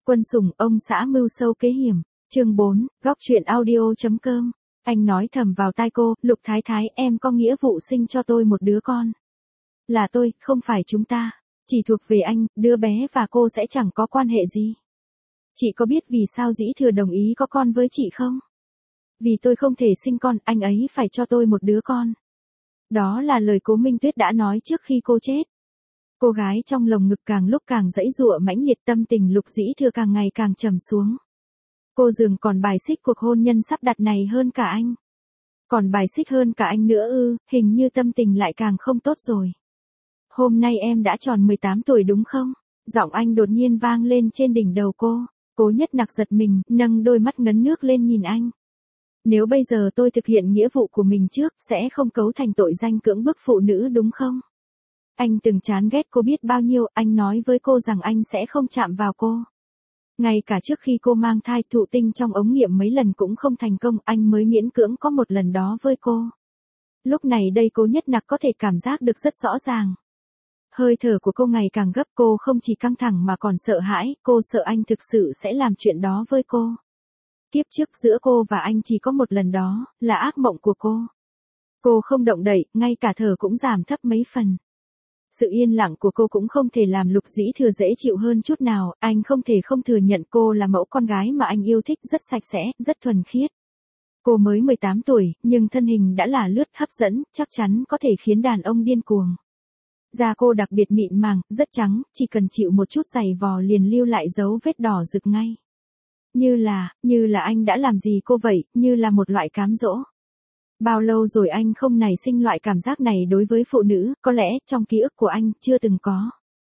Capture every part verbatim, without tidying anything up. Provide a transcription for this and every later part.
Quân sủng ông xã mưu sâu kế hiểm. Chương bốn, góc truyện audio.com. Anh nói thầm vào tai cô, Lục Thái Thái, em có nghĩa vụ sinh cho tôi một đứa con. Là tôi, không phải chúng ta. Chỉ thuộc về anh, đứa bé và cô sẽ chẳng có quan hệ gì. Chị có biết vì sao Dĩ Thừa đồng ý có con với chị không? Vì tôi không thể sinh con, anh ấy phải cho tôi một đứa con. Đó là lời Cố Minh Tuyết đã nói trước khi cô chết. Cô gái trong lồng ngực càng lúc càng dãy dụa mãnh liệt, tâm tình Lục Dĩ Thừa càng ngày càng trầm xuống. Cô dường còn bài xích cuộc hôn nhân sắp đặt này hơn cả anh. Còn bài xích hơn cả anh nữa ư, hình như tâm tình lại càng không tốt rồi. Hôm nay em đã tròn mười tám tuổi đúng không? Giọng anh đột nhiên vang lên trên đỉnh đầu cô. Cố Nhất Nặc giật mình, nâng đôi mắt ngấn nước lên nhìn anh. Nếu bây giờ tôi thực hiện nghĩa vụ của mình trước, sẽ không cấu thành tội danh cưỡng bức phụ nữ đúng không? Anh từng chán ghét cô biết bao nhiêu, anh nói với cô rằng anh sẽ không chạm vào cô. Ngay cả trước khi cô mang thai thụ tinh trong ống nghiệm mấy lần cũng không thành công, anh mới miễn cưỡng có một lần đó với cô. Lúc này đây Cố Nhất Nặc có thể cảm giác được rất rõ ràng. Hơi thở của cô ngày càng gấp, cô không chỉ căng thẳng mà còn sợ hãi, cô sợ anh thực sự sẽ làm chuyện đó với cô. Kiếp trước giữa cô và anh chỉ có một lần đó, là ác mộng của cô. Cô không động đậy, ngay cả thở cũng giảm thấp mấy phần. Sự yên lặng của cô cũng không thể làm Lục Dĩ Thừa dễ chịu hơn chút nào, anh không thể không thừa nhận cô là mẫu con gái mà anh yêu thích, rất sạch sẽ, rất thuần khiết. Cô mới mười tám tuổi, nhưng thân hình đã là lướt hấp dẫn, chắc chắn có thể khiến đàn ông điên cuồng. Da cô đặc biệt mịn màng, rất trắng, chỉ cần chịu một chút giày vò liền lưu lại dấu vết đỏ rực ngay. Như là, như là anh đã làm gì cô vậy, như là một loại cám dỗ. Bao lâu rồi anh không nảy sinh loại cảm giác này đối với phụ nữ, có lẽ trong ký ức của anh chưa từng có.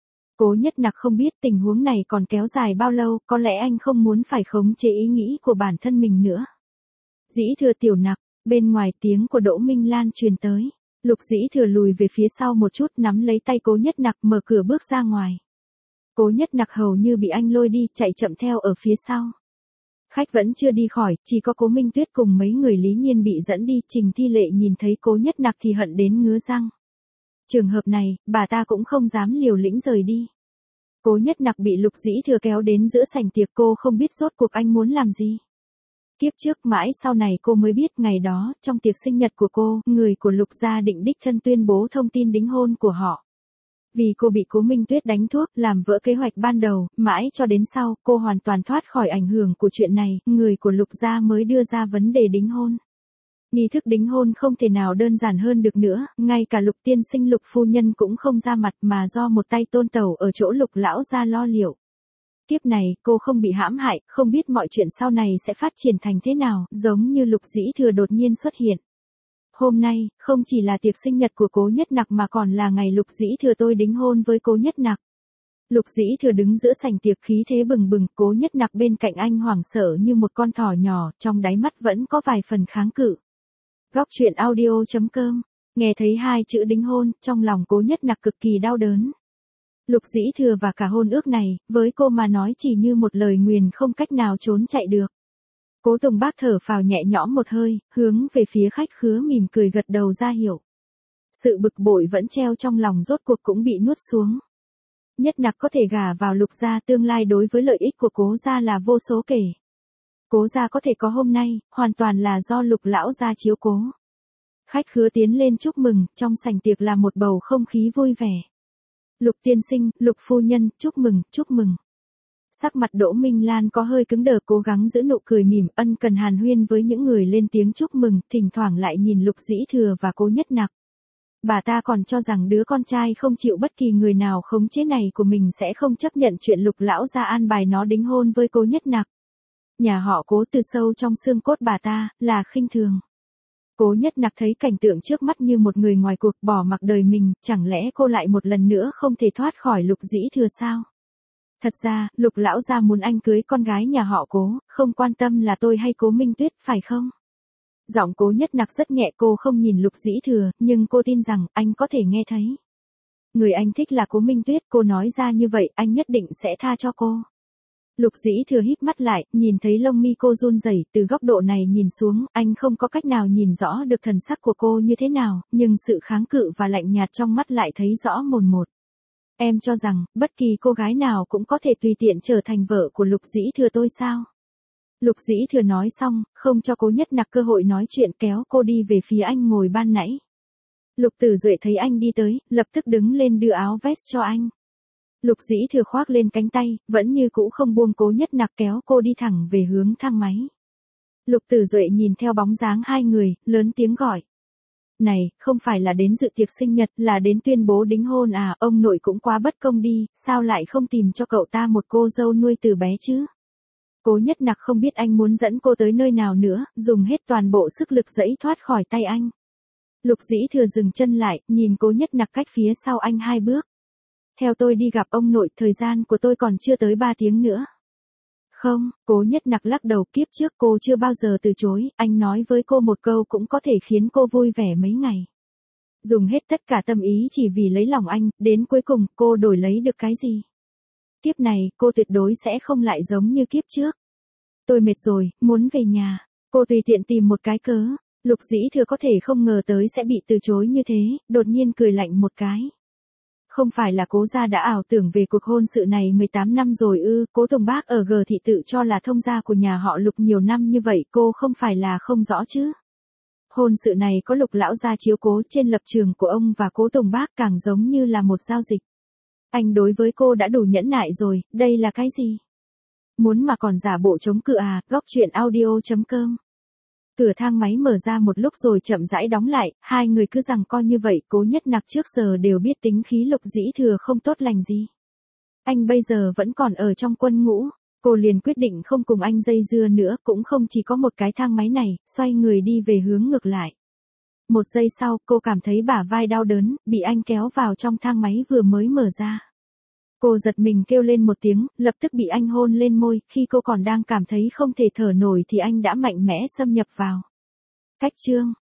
Cố Nhất Nặc không biết tình huống này còn kéo dài bao lâu, có lẽ anh không muốn phải khống chế ý nghĩ của bản thân mình nữa. Dĩ Thừa tiểu nặc, bên ngoài tiếng của Đỗ Minh Lan truyền tới. Lục Dĩ Thừa lùi về phía sau một chút, nắm lấy tay Cố Nhất Nặc, mở cửa bước ra ngoài. Cố Nhất Nặc hầu như bị anh lôi đi, chạy chậm theo ở phía sau. Khách vẫn chưa đi khỏi, chỉ có Cố Minh Tuyết cùng mấy người Lý Nhiên bị dẫn đi, Trình Thi Lệ nhìn thấy Cố Nhất Nặc thì hận đến ngứa răng. Trường hợp này, bà ta cũng không dám liều lĩnh rời đi. Cố Nhất Nặc bị Lục Dĩ Thừa kéo đến giữa sảnh tiệc, cô không biết rốt cuộc anh muốn làm gì. Kiếp trước mãi sau này cô mới biết, ngày đó, trong tiệc sinh nhật của cô, người của Lục gia định đích thân tuyên bố thông tin đính hôn của họ. Vì cô bị Cố Minh Tuyết đánh thuốc, làm vỡ kế hoạch ban đầu, mãi cho đến sau, cô hoàn toàn thoát khỏi ảnh hưởng của chuyện này, người của Lục gia mới đưa ra vấn đề đính hôn. Nghi thức đính hôn không thể nào đơn giản hơn được nữa, ngay cả Lục tiên sinh Lục phu nhân cũng không ra mặt mà do một tay Tôn Tẩu ở chỗ Lục lão gia lo liệu. Kiếp này, cô không bị hãm hại, không biết mọi chuyện sau này sẽ phát triển thành thế nào, giống như Lục Dĩ Thừa đột nhiên xuất hiện. Hôm nay, không chỉ là tiệc sinh nhật của Cố Nhất Nặc mà còn là ngày Lục Dĩ Thừa tôi đính hôn với Cố Nhất Nặc. Lục Dĩ Thừa đứng giữa sảnh tiệc khí thế bừng bừng, Cố Nhất Nặc bên cạnh anh hoảng sợ như một con thỏ nhỏ, trong đáy mắt vẫn có vài phần kháng cự. Góc truyện audio.com, nghe thấy hai chữ đính hôn, trong lòng Cố Nhất Nặc cực kỳ đau đớn. Lục Dĩ Thừa và cả hôn ước này, với cô mà nói chỉ như một lời nguyền không cách nào trốn chạy được. Cố Tùng Bác thở phào nhẹ nhõm một hơi, hướng về phía khách khứa mỉm cười gật đầu ra hiệu. Sự bực bội vẫn treo trong lòng rốt cuộc cũng bị nuốt xuống. Nhất Nặc có thể gả vào Lục gia, tương lai đối với lợi ích của Cố gia là vô số kể. Cố gia có thể có hôm nay, hoàn toàn là do Lục lão gia chiếu cố. Khách khứa tiến lên chúc mừng, trong sảnh tiệc là một bầu không khí vui vẻ. Lục tiên sinh, Lục phu nhân, chúc mừng, chúc mừng. Sắc mặt Đỗ Minh Lan có hơi cứng đờ, cố gắng giữ nụ cười mỉm, ân cần hàn huyên với những người lên tiếng chúc mừng, thỉnh thoảng lại nhìn Lục Dĩ Thừa và Cố Nhất Nặc. Bà ta còn cho rằng đứa con trai không chịu bất kỳ người nào khống chế này của mình sẽ không chấp nhận chuyện Lục lão gia an bài nó đính hôn với Cố Nhất Nặc. Nhà họ Cố từ sâu trong xương cốt bà ta, là khinh thường. Cố Nhất Nặc thấy cảnh tượng trước mắt như một người ngoài cuộc, bỏ mặc đời mình, chẳng lẽ cô lại một lần nữa không thể thoát khỏi Lục Dĩ Thừa sao? Thật ra, Lục lão gia muốn anh cưới con gái nhà họ Cố, không quan tâm là tôi hay Cố Minh Tuyết, phải không? Giọng Cố Nhất Nặc rất nhẹ, cô không nhìn Lục Dĩ Thừa, nhưng cô tin rằng anh có thể nghe thấy. Người anh thích là Cố Minh Tuyết, cô nói ra như vậy, anh nhất định sẽ tha cho cô. Lục Dĩ Thừa híp mắt lại, nhìn thấy lông mi cô run rẩy, từ góc độ này nhìn xuống, anh không có cách nào nhìn rõ được thần sắc của cô như thế nào, nhưng sự kháng cự và lạnh nhạt trong mắt lại thấy rõ mồn một. Em cho rằng, bất kỳ cô gái nào cũng có thể tùy tiện trở thành vợ của Lục Dĩ Thừa tôi sao? Lục Dĩ Thừa nói xong, không cho Cố Nhất Nặc cơ hội nói chuyện kéo cô đi về phía anh ngồi ban nãy. Lục Tử Duệ thấy anh đi tới, lập tức đứng lên đưa áo vest cho anh. Lục Dĩ Thừa khoác lên cánh tay, vẫn như cũ không buông Cố Nhất Nặc kéo cô đi thẳng về hướng thang máy. Lục Tử Duệ nhìn theo bóng dáng hai người, lớn tiếng gọi. Này, không phải là đến dự tiệc sinh nhật, là đến tuyên bố đính hôn à, ông nội cũng quá bất công đi, sao lại không tìm cho cậu ta một cô dâu nuôi từ bé chứ? Cố Nhất Nặc không biết anh muốn dẫn cô tới nơi nào nữa, dùng hết toàn bộ sức lực giãy thoát khỏi tay anh. Lục Dĩ Thừa dừng chân lại, nhìn Cố Nhất Nặc cách phía sau anh hai bước. Theo tôi đi gặp ông nội, thời gian của tôi còn chưa tới ba tiếng nữa. Không, Cố Nhất Nặc lắc đầu, kiếp trước cô chưa bao giờ từ chối, anh nói với cô một câu cũng có thể khiến cô vui vẻ mấy ngày. Dùng hết tất cả tâm ý chỉ vì lấy lòng anh, đến cuối cùng cô đổi lấy được cái gì? Kiếp này, cô tuyệt đối sẽ không lại giống như kiếp trước. Tôi mệt rồi, muốn về nhà. Cô tùy tiện tìm một cái cớ. Lục Dĩ Thừa có thể không ngờ tới sẽ bị từ chối như thế, đột nhiên cười lạnh một cái. Không phải là Cố gia đã ảo tưởng về cuộc hôn sự này mười tám năm rồi ư? Cố Tùng Bác ở G thị tự cho là thông gia của nhà họ Lục nhiều năm như vậy, cô không phải là không rõ chứ? Hôn sự này có Lục lão gia chiếu cố, trên lập trường của ông và Cố Tùng Bác càng giống như là một giao dịch. Anh đối với cô đã đủ nhẫn nại rồi, đây là cái gì? Muốn mà còn giả bộ chống cự à? Góc truyện audio chấm com. Cửa thang máy mở ra một lúc rồi chậm rãi đóng lại, hai người cứ giằng co như vậy. Cố Nhất Nặc trước giờ đều biết tính khí Lục Dĩ Thừa không tốt lành gì. Anh bây giờ vẫn còn ở trong quân ngũ, cô liền quyết định không cùng anh dây dưa nữa, cũng không chỉ có một cái thang máy này, xoay người đi về hướng ngược lại. Một giây sau, cô cảm thấy bả vai đau đớn, bị anh kéo vào trong thang máy vừa mới mở ra. Cô giật mình kêu lên một tiếng, lập tức bị anh hôn lên môi, khi cô còn đang cảm thấy không thể thở nổi thì anh đã mạnh mẽ xâm nhập vào. Cách chương